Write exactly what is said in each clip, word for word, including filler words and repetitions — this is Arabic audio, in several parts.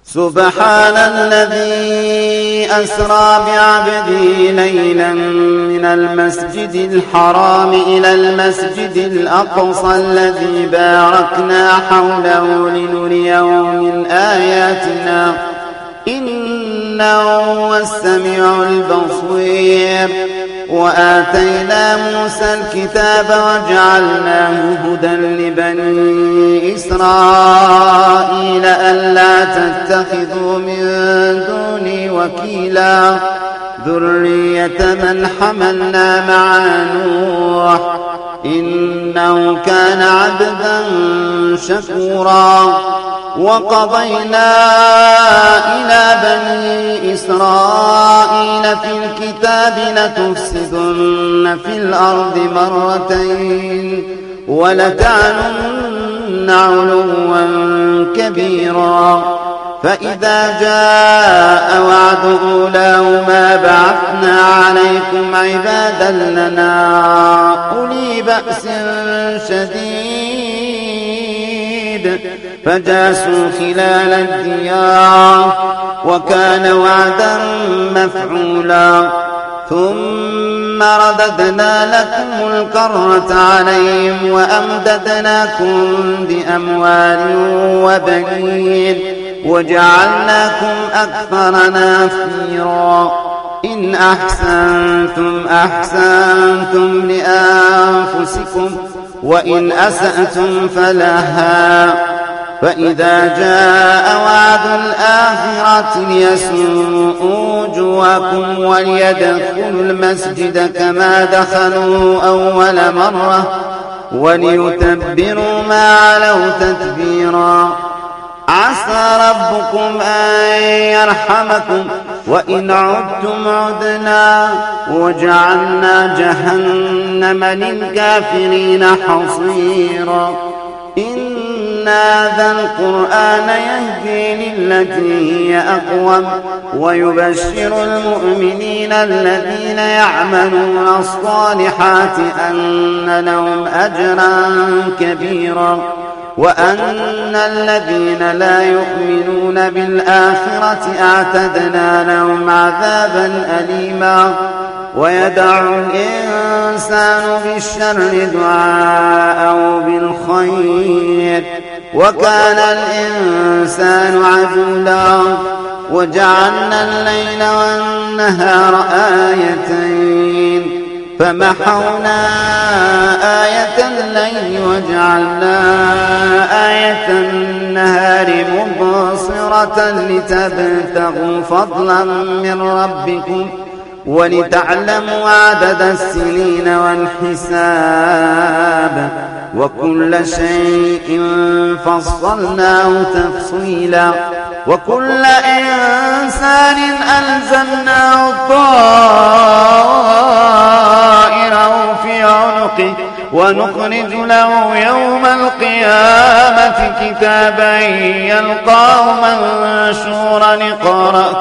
سبحان الذي أسرى بعبده ليلا من المسجد الحرام إلى المسجد الأقصى الذي باركنا حوله لنريه من آياتنا إنه هو السميع البصير. وآتينا موسى الكتاب وجعلناه هدى لبني إسرائيل ألا تتخذوا من دوني وكيلا ذرية من حملنا مع نوح إنه كان عبدا شكورا. وقضينا إلى بني إسرائيل في الكتاب لتفسدن في الأرض مرتين ولتعلن علوا كبيرا. فإذا جاء وعد أولاهما بعثنا عليكم عبادا لنا أولي بأس شديد فجاسوا خلال الديار وكان وعدا مفعولا. ثم رددنا لكم الكرة عليهم وأمددناكم بأموال وبنين وجعلناكم أكثر نافيرا. إن أحسنتم أحسنتم لأنفسكم وإن أسأتم فلها. فإذا جاء وعد الآخرة ليسوءوا وجوهكم وليدخلوا المسجد كما دخلوا أول مرة وليتبروا ما علوا تتبيرا. عسى ربكم أن يرحمكم وإن عدتم عدنا وجعلنا جهنم للكافرين حصيرا. إن هذا القرآن يهدي للتي هي أقوم ويبشر المؤمنين الذين يعملون الصالحات أن لهم أجرا كبيرا وأن الذين لا يؤمنون بالآخرة أعتدنا لهم عذابا أليما. ويدع الإنسان بالشر دعاءه بالخير وكان الإنسان عجولا. وجعلنا الليل والنهار آيتين فمحونا آية الليل وجعلنا آية النهار مبصرة لتبتغوا فضلا من ربكم ولتعلموا عدد السنين والحساب وكل شيء فصلناه تفصيلا. وكل إنسان ألزمناه طائره في عنقه ونخرج له يوم القيامة كتابا يلقاه منشورا اقرأ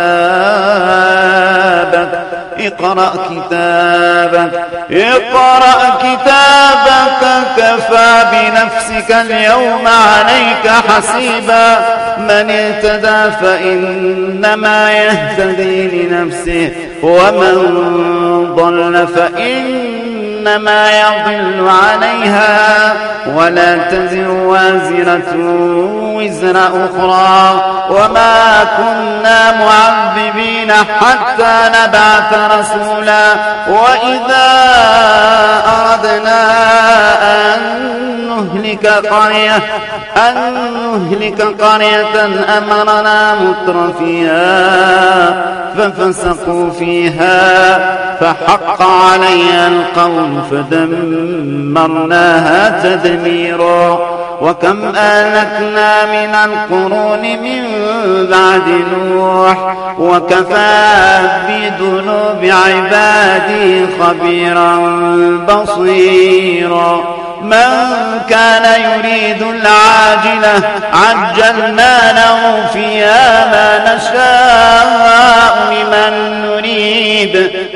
كتابك اقرأ كتابك اقرأ كتابك كفى بنفسك اليوم عليك حسيبا. من اهتدى فإنما يهتدي لنفسه ومن ضل فإنما يضل عليها ولا تزر وازرة وزر أخرى وما كنا معذبين حتى نبعث رسولا. وإذا أردنا أن نهلك قرية أن نهلك قرية أمرنا مترفيها ففسقوا فيها فحق عليها القول فدمرناها تدميرا. وكم أهلكنا من القرون من بعد نوح وكفى بذنوب عباده خبيرا بصيرا. من كان يريد العاجلة عجلنا له فيها ما نشاء لمن نريد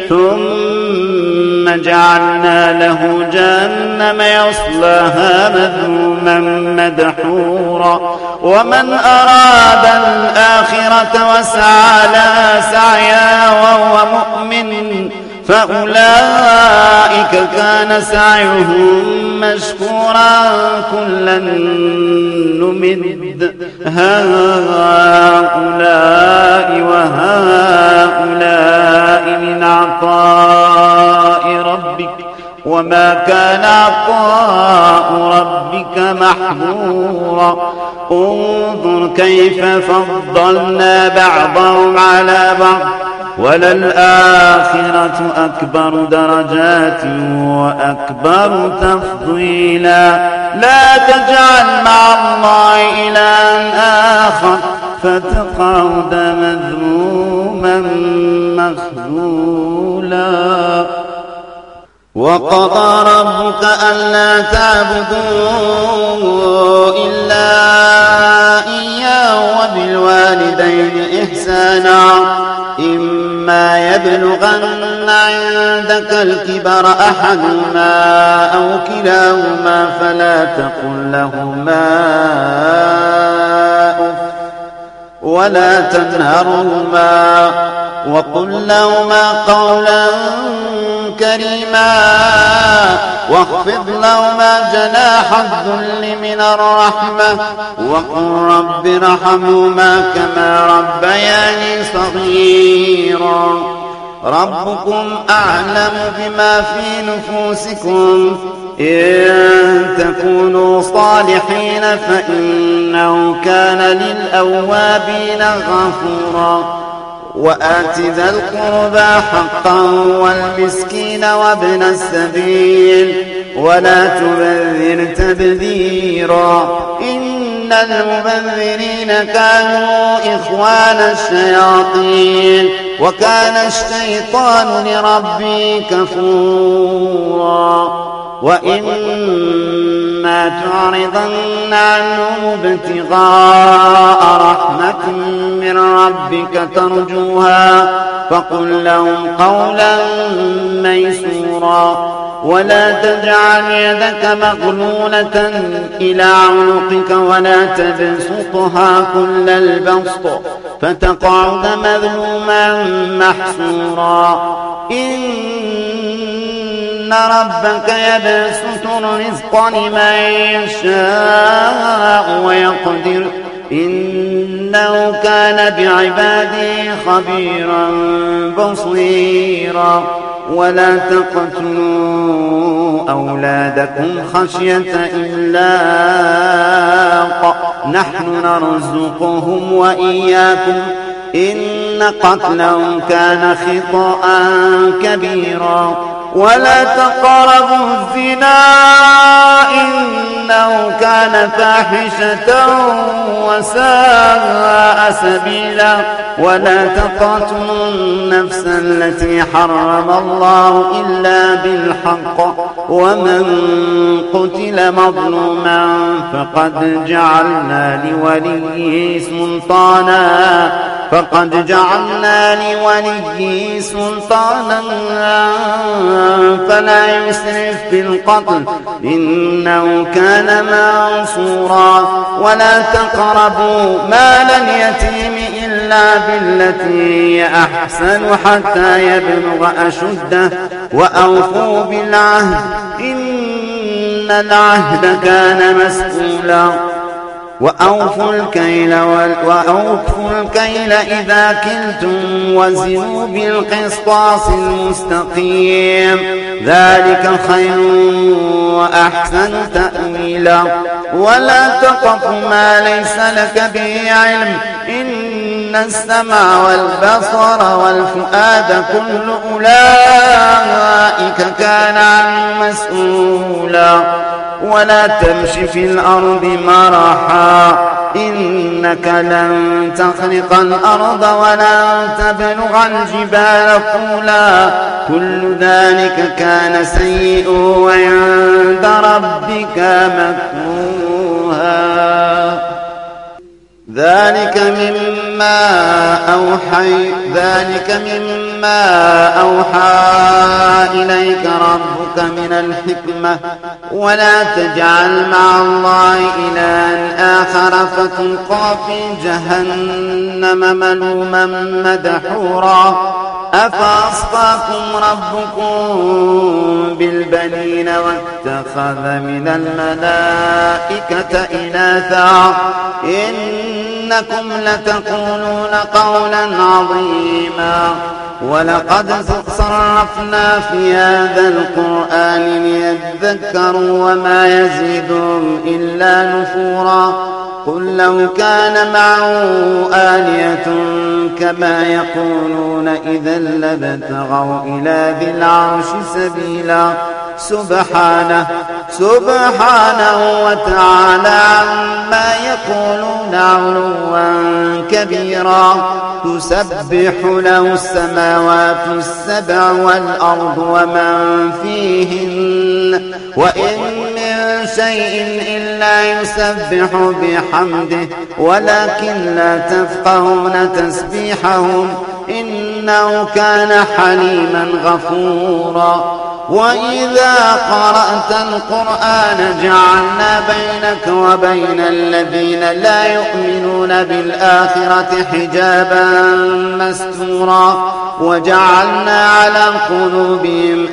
ثم جعلنا له جهنم يصلاها مذموما مدحورا. ومن أراد الآخرة الآخرة وسعى لها سعيها وهو مؤمن فأولئك كان سعيهم مشكورا كلا نمد هؤلاء وهؤلاء من عطاء ربك وما كان عطاء ربك محظورا انظر كيف فضلنا بعضهم على بعض وللآخرة أكبر درجات وأكبر تفضيلا لا تجعل مع الله إلها آخر فتقعد مذموما مخذولا وقضى ربك ألا تعبدوا إلا إياه وبالوالدين إحسانا إما يبلغن عندك الكبر أحدهما أو كلاهما فلا تقل لهما أف ولا تنهرهما وقل لهما قولا كريما واخفض لهما جناح الذل من الرحمة وقل رب ارحمهما كما ربياني صغيرا ربكم أعلم بما في نفوسكم إن تكونوا صالحين فإنه كان للأوابين غفورا وآت ذا القربى حقا والمسكين وابن السبيل ولا تبذر تبذيرا إن المبذرين كانوا إخوان الشياطين وكان الشيطان لربه كفورا وإما تعرضن عنهم ابتغاء رحمة من ربك ترجوها فقل لهم قولا ميسورا ولا تجعل يدك مغلولة إلى عنقك ولا تبسطها كل البسط فتقعد مذموما محسورا إن ربك يبسط الرزق لمن يشاء ويقدر إنه كان بعباده خبيرا بصيرا ولا تقتلوا أولادكم خشية إملاق نحن نرزقهم وإياكم إن قتلهم كان خطأ كبيرا ولا تقربوا الزنا إنه كان فاحشة وساء سبيلا ولا تقتلوا النفس التي حرم الله إلا بالحق ومن قتل مظلوما فقد جعلنا لوليه سلطانا فقد جعلنا لوليه سلطانا فلا يسرف في القتل إنه كان منصورا ولا تقربوا مال اليتيم إلا بالتي هي أحسن حتى يبلغ أشده وأوفوا بالعهد إن العهد كان مسؤولا وأوفوا الكيل, وأوفوا الكيل إذا كلتم وزنوا بالقسطاس المستقيم ذلك خير وأحسن تأويلا ولا تقف ما ليس لك به علم إن السمع والبصر والفؤاد كل أولئك كان عنه مسؤولا ولا تمش في الأرض مرحا إنك لن تخرق الأرض ولن تبلغ الجبال طولا كل ذلك كان سيئا عند ربك مكروها ذلك مما أوحي ذلك مما أوحى إليك ربك من الحكمة ولا تجعل مع الله إلها آخر فتلقى في جهنم ملوما مدحورا أفأصفاكم ربكم بالبنين واتخذ من الملائكة إناثا إنكم لتقولون قولا عظيما ولقد صرفنا في هذا القرآن ليذكروا وما يزيدهم إلا نفورا قل لو كان معه آلية كما يقولون إذا لابتغوا إلى ذي العرش سبيلا سبحانه سبحانه وتعالى عما يقولون علوا كبيرا تسبح له السماوات السبع والأرض ومن فيهن وإن من شيء إلا يسبح بحمده ولكن لا تفقهون تسبيحهم إنه كان حليما غفورا وإذا قرأت القرآن جعلنا بينك وبين الذين لا يؤمنون بالآخرة حجابا مستورا وجعلنا على قلوبهم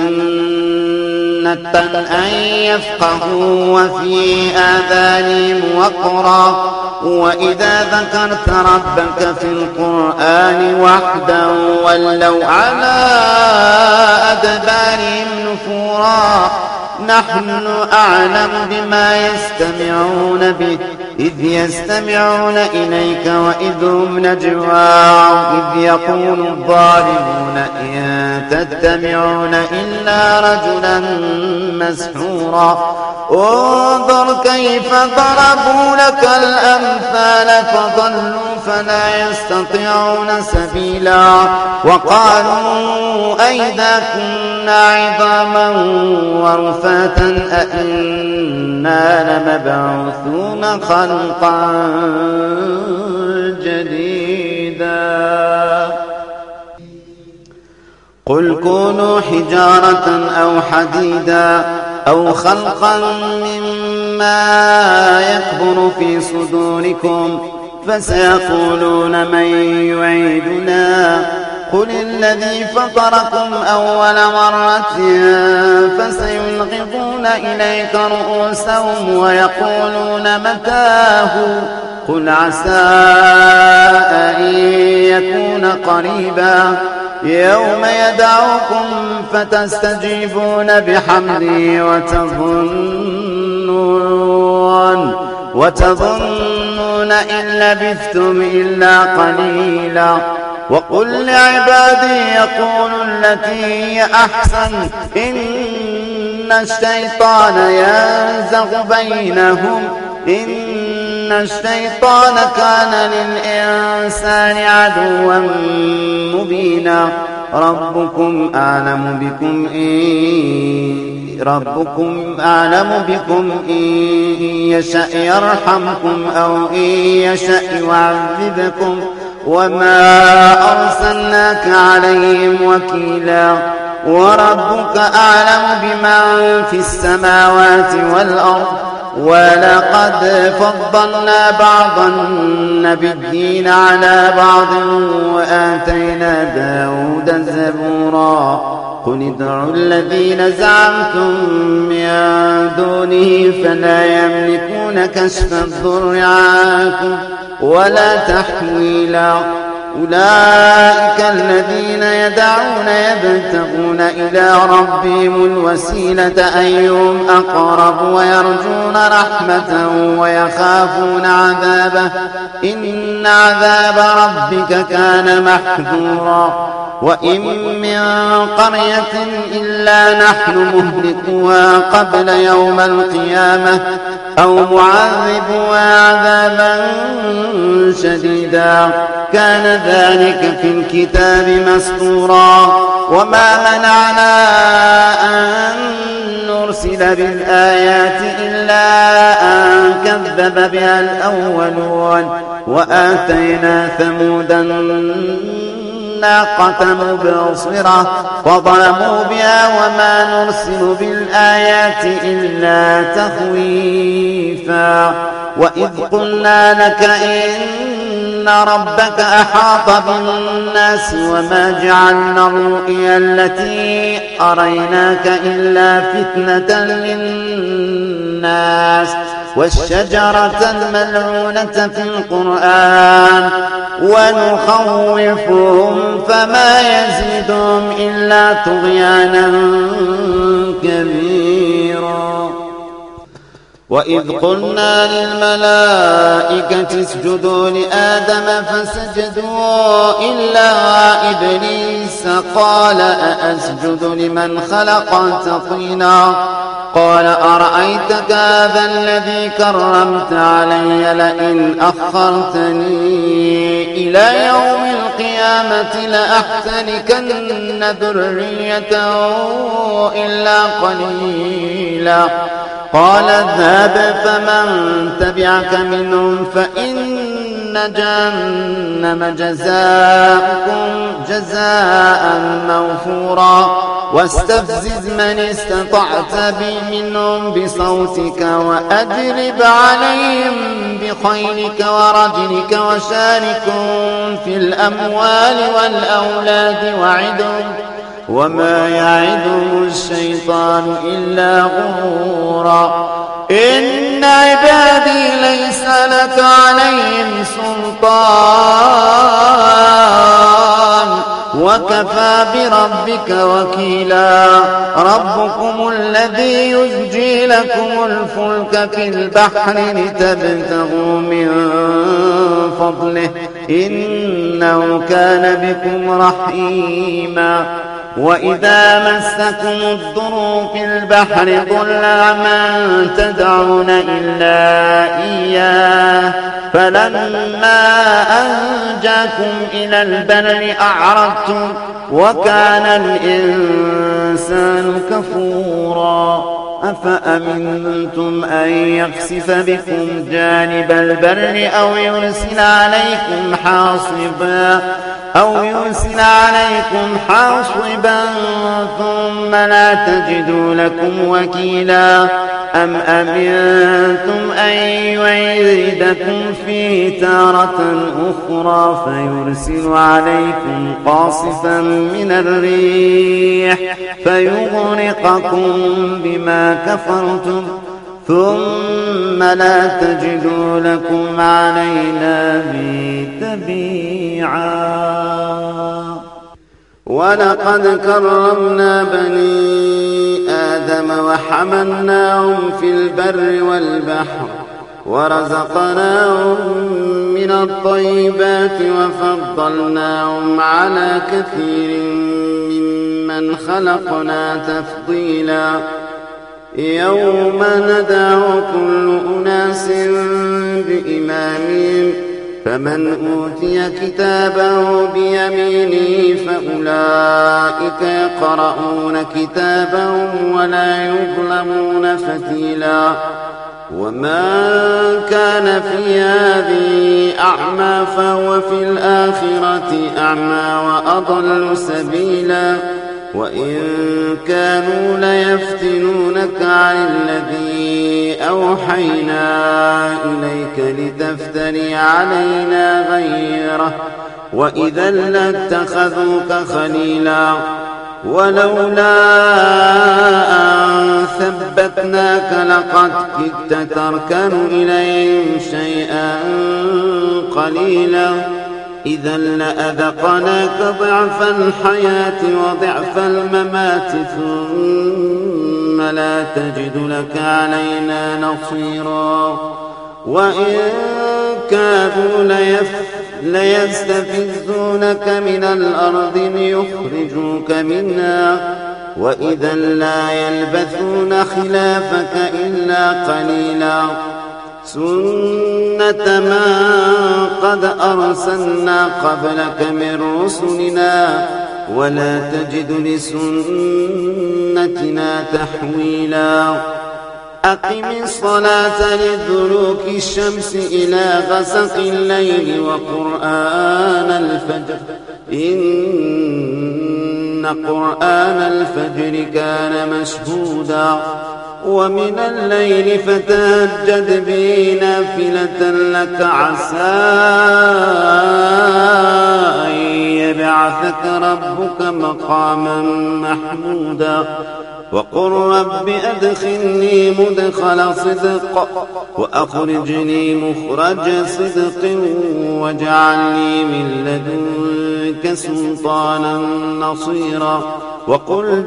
أكنة أن يفقهوا وفي آذانهم وقرا وإذا ذكرت ربك في القرآن وحده ولوا على أدبارهم نفورا نحن أعلم بما يستمعون به إذ يستمعون إليك وإذ هم نجوى إذ يقول الظالمون إن تتبعون إلا رجلا مسحورا انظر كيف ضربوا لك الأمثال فضلوا فلا يستطيعون سبيلا وقالوا أئذا كنا عظاما ورفاتا أئنا لمبعوثون خلقا جديدا قل كونوا حجارة أو حديدا أو خلقا مما يكبر في صدوركم فسيقولون من يعيدنا قل الذي فطركم أول مرة فسينغضون إليك رؤوسهم ويقولون متاه قل عسى أن يكون قريبا يوم يدعوكم فتستجيبون بحمده وتظنون وتظنون إن لبثتم إلا قليلا وقل لعبادي يقولوا التي هي أحسن إن الشيطان ينزغ بينهم إن الشيطان كان للإنسان عدوا مبينا ربكم أعلم بكم إن ربكم أعلم بكم إن يشأ يرحمكم أو إن يشأ يعذبكم وما أرسلناك عليهم وكيلا وربك أعلم بمن في السماوات والأرض ولقد فضلنا بعض النبيين على بعض وآتينا داود زبورا قل ادعوا الذين زعمتم من دونه فلا يملكون كشف الضر عنكم ولا تحويلا أولئك الذين يدعون يبتغون إلى ربهم الوسيلة أيهم أقرب ويرجون رحمته ويخافون عذابه إن عذاب ربك كان محذورا وإن من قرية إلا نحن مهلكوها قبل يوم القيامة أو معذبوها عذابا شديدا كان ذلك في الكتاب مسطورا وما منعنا أن نرسل بالآيات إلا أن كذب بها الأولون وآتينا ثمود الناقة مبصرة فظلموا بها وما نرسل بالآيات إلا تخويفا وإذ قلنا لك إن ربك أحاط بالناس وما جعلنا الرؤيا التي أريناك إلا فتنة للناس والشجرة الملعونة في القرآن ونخوفهم فما يزيدهم إلا طغيانا كبيرا وإذ قلنا للملائكة اسجدوا لآدم فسجدوا إلا إبليس قال أأسجد لمن خلقت طينا قال أرأيتك هذا الذي كرمت علي لئن أخرتني إلى يوم القيامة لأحتركن ذريته إلا قليلا قال اذهب فمن تبعك منهم فإن جهنم جزاؤكم جزاء موفورا واستفزز من استطعت منهم بصوتك وأجلب عليهم بخيلك ورجلك وشاركهم في الأموال والأولاد وعدهم وما يعدهم الشيطان إلا غرورا إن عبادي ليس لك عليهم سلطان وكفى بربك وكيلا ربكم الذي يزجي لكم الفلك في البحر لتبتغوا من فضله إنه كان بكم رحيما وإذا مسكم الضر في البحر ضل من تدعون إلا إياه فلما أنجاكم إلى البر أعرضتم وكان الإنسان كفورا أفأمنتم أن يخسف بكم جانب البر أو يرسل عليكم حاصبا أو يرسل عليكم حاصبا ثم لا تجدوا لكم وكيلا أم أمنتم أن يعيدكم فيه تارة أخرى فيرسل عليكم قاصفا من الريح فيغرقكم بما كفرتم ثم لا تجدوا لكم علينا به تبيعا ولقد كرمنا بني آدم وحملناهم في البر والبحر ورزقناهم من الطيبات وفضلناهم على كثير ممن خلقنا تفضيلا يوم ندعو كل أناس بإمامهم فمن أوتي كتابه بيمينه فأولئك يقرؤون كتابهم ولا يظلمون فتيلا ومن كان في هذه أعمى فهو في الآخرة أعمى وأضل سبيلا وإن كانوا ليفتنونك عن الذي أوحينا إليك لتفتري علينا غيره وإذا لاتخذوك خليلا ولولا أن ثبتناك لقد كدت تركن إليهم شيئا قليلا إذا لأذقناك ضعف الحياة وضعف الممات ثم لا تجد لك علينا نصيرا وإن كادوا ليف ليستفزونك من الأرض ليخرجوك منها وإذا لا يلبثون خلافك إلا قليلا سنة ما قد أرسلنا قبلك من رسلنا ولا تجد لسنتنا تحويلا أقم الصلاة لدلوك الشمس إلى غسق الليل وقرآن الفجر إن قرآن الفجر كان مشهودا ومن الليل فتهجد به نافلة لك عسى أن يبعثك ربك مقاما محمودا وقل رب أدخلني مدخل صدق وأخرجني مخرج صدق واجعلني من لدنك سلطانا نصيرا وقل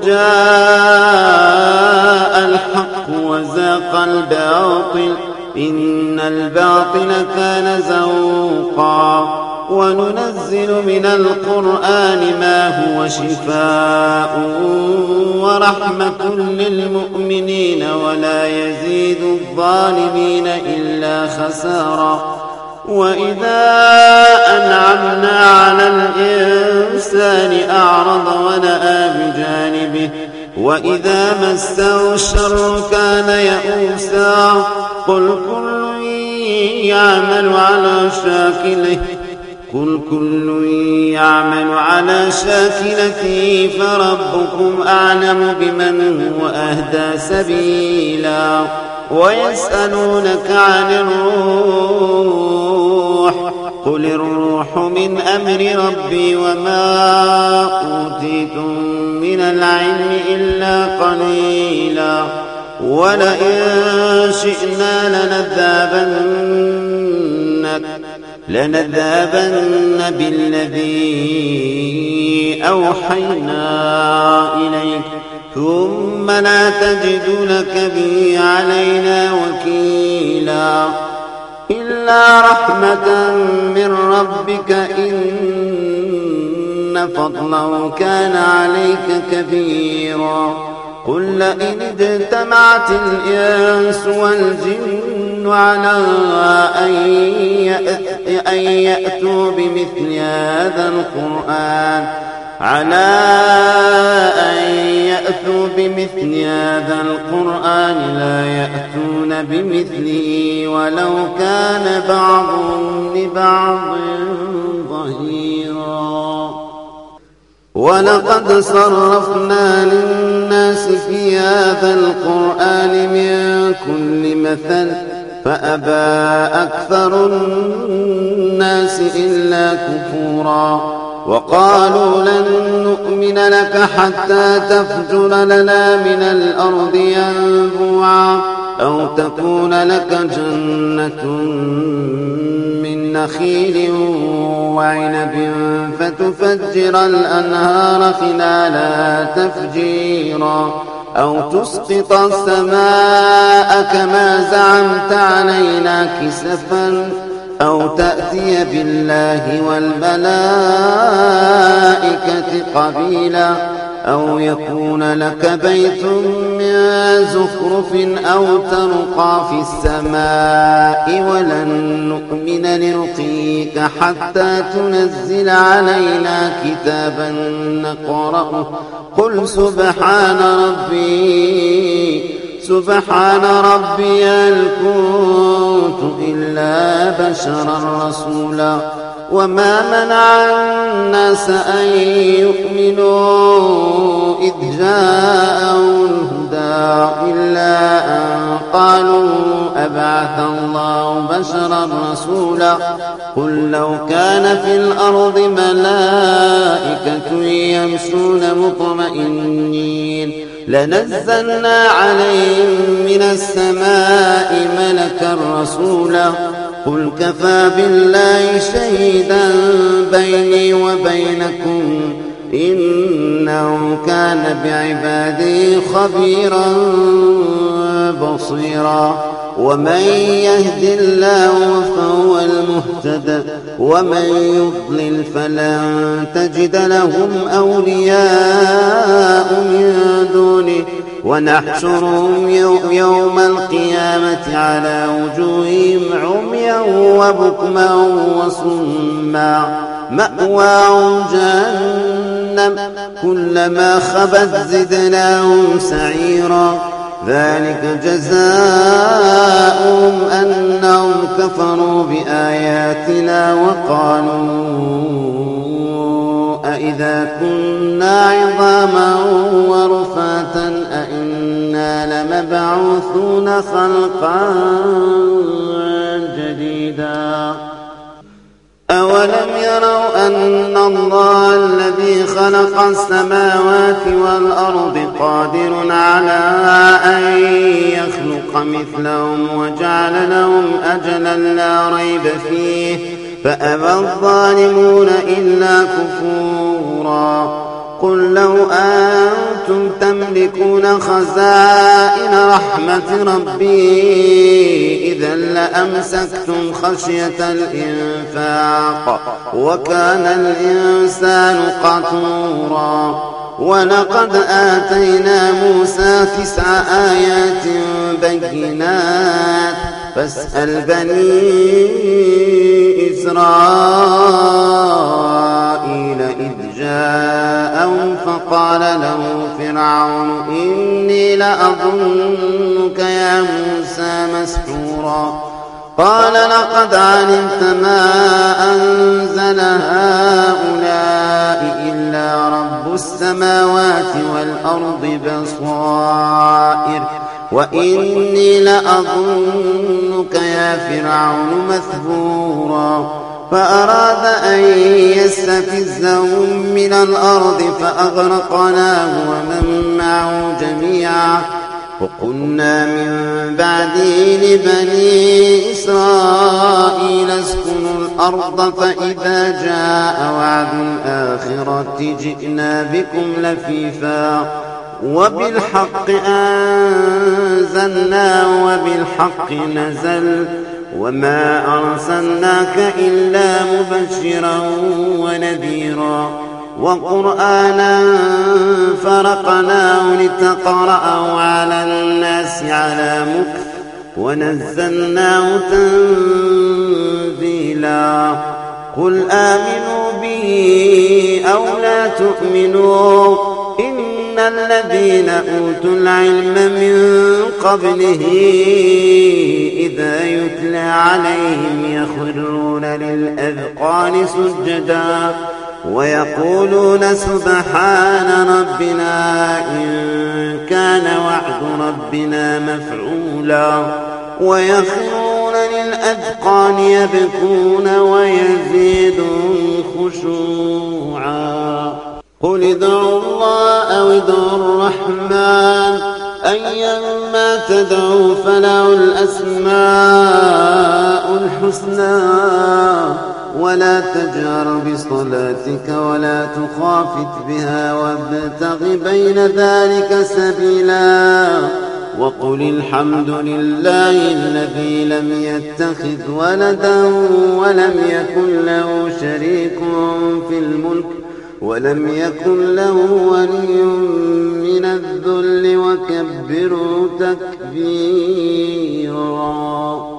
جاء الحق وزاق الباطل إن الباطل كان زوقا وننزل من القرآن ما هو شفاء ورحمة للمؤمنين ولا يزيد الظالمين إلا خسارا وإذا أنعمنا على الإنسان أعرض ونأى بجانبه وإذا مسه الشر كان يئوسا قل كل يعمل على شاكله قل كل يعمل على شاكلته فربكم أعلم بمن هو أهدى سبيلا ويسألونك عن الروح قل الروح من أمر ربي وما أوتيتم من العلم إلا قليلا ولئن شئنا لنذهبن لنذهبن بالذي أوحينا إليك ثم لا تجد لك به علينا وكيلا إلا رحمة من ربك إن فضله كان عليك كبيرا قل لئن اجتمعت الإنس والجن على أن يأتوا بمثل هذا القرآن على أن يأتوا بمثل هذا القرآن لا يأتون بمثله ولو كان بعضهم لبعض ظهيرا ولقد صرفنا للناس في هذا القرآن من كل مثل فأبى أكثر الناس إلا كفورا وقالوا لن نؤمن لك حتى تفجر لنا من الأرض ينبوعا أو تكون لك جنة من نخيل وعنب فتفجر الأنهار خلالها تفجيرا أو تسقط السماء كما زعمت علينا كسفا أو تأتي بالله والملائكة قبيلا أو يكون لك بيت من زخرف أو ترقى في السماء ولن نؤمن لرقيك حتى تنزل علينا كتابا نقرأه قل سبحان ربي سبحان ربي هل كنت إلا بشرا رسولا وما منع الناس أن يؤمنوا إذ جاءهم الهدى إلا أن قالوا أبعث الله بشرا رسولا قل لو كان في الأرض ملائكة يمشون مطمئنين لنزلنا عليهم من السماء ملكا رسولا قل كفى بالله شهيدا بيني وبينكم إنه كان بعباده خبيرا بصيرا ومن يهد الله فهو المهتد ومن يضلل فلن تجد لهم أولياء من دونه ونحشرهم يوم القيامة على وجوههم عميا وبكما وصما مأواهم جهنم كلما خبت زدناهم سعيرا ذلك جزاؤهم أنهم كفروا بآياتنا وقالوا أإذا كنا عظاما ورفاتا أإنا لمبعوثون خلقا جديدا أولم يروا أن الله الذي خلق السماوات والأرض قادر على أن يخلق مثلهم وجعل لهم أجلا لا ريب فيه فأبى الظالمون إلا كفورا قل لو أنتم تملكون خزائن رحمة ربي إذا لأمسكتم خشية الإنفاق وكان الإنسان قتورا ولقد آتينا موسى تسع آيات بينات فاسأل بني إسرائيل إذ جاءهم فقال له فرعون إني لأظنك يا موسى مسحورا قال لقد علمت ما أنزل هؤلاء إلا رب السماوات والأرض بصائر وإني لأظنك يا فرعون مثبورا فأراد أن يستفزهم من الأرض فأغرقناه ومن معه جميعا وقلنا من بعده لبني إسرائيل اسكنوا الأرض فإذا جاء وعد الآخرة جئنا بكم لفيفا وبالحق أنزلنا وبالحق نزل وما أرسلناك إلا مبشرا ونذيرا وقرآنا فرقناه لتقرأه على الناس على مكث ونزلناه تنزيلا قل آمنوا به أو لا تؤمنوا إن الذين أوتوا العلم من قبله إذا يتلى عليهم يخرون للأذقان سجدا ويقولون سبحان ربنا إن كان وعد ربنا مفعولا ويخرون للأذقان يبكون ويزيدهم خشوعا قل ادعوا الله أو ادعوا الرحمن أيما تدعوا فله الأسماء الحسنى ولا تجهر بصلاتك ولا تخافت بها وابتغ بين ذلك سبيلا وقل الحمد لله الذي لم يتخذ ولدا ولم يكن له شريك في الملك ولم يكن له ولي من الذل وكبره تكبيرا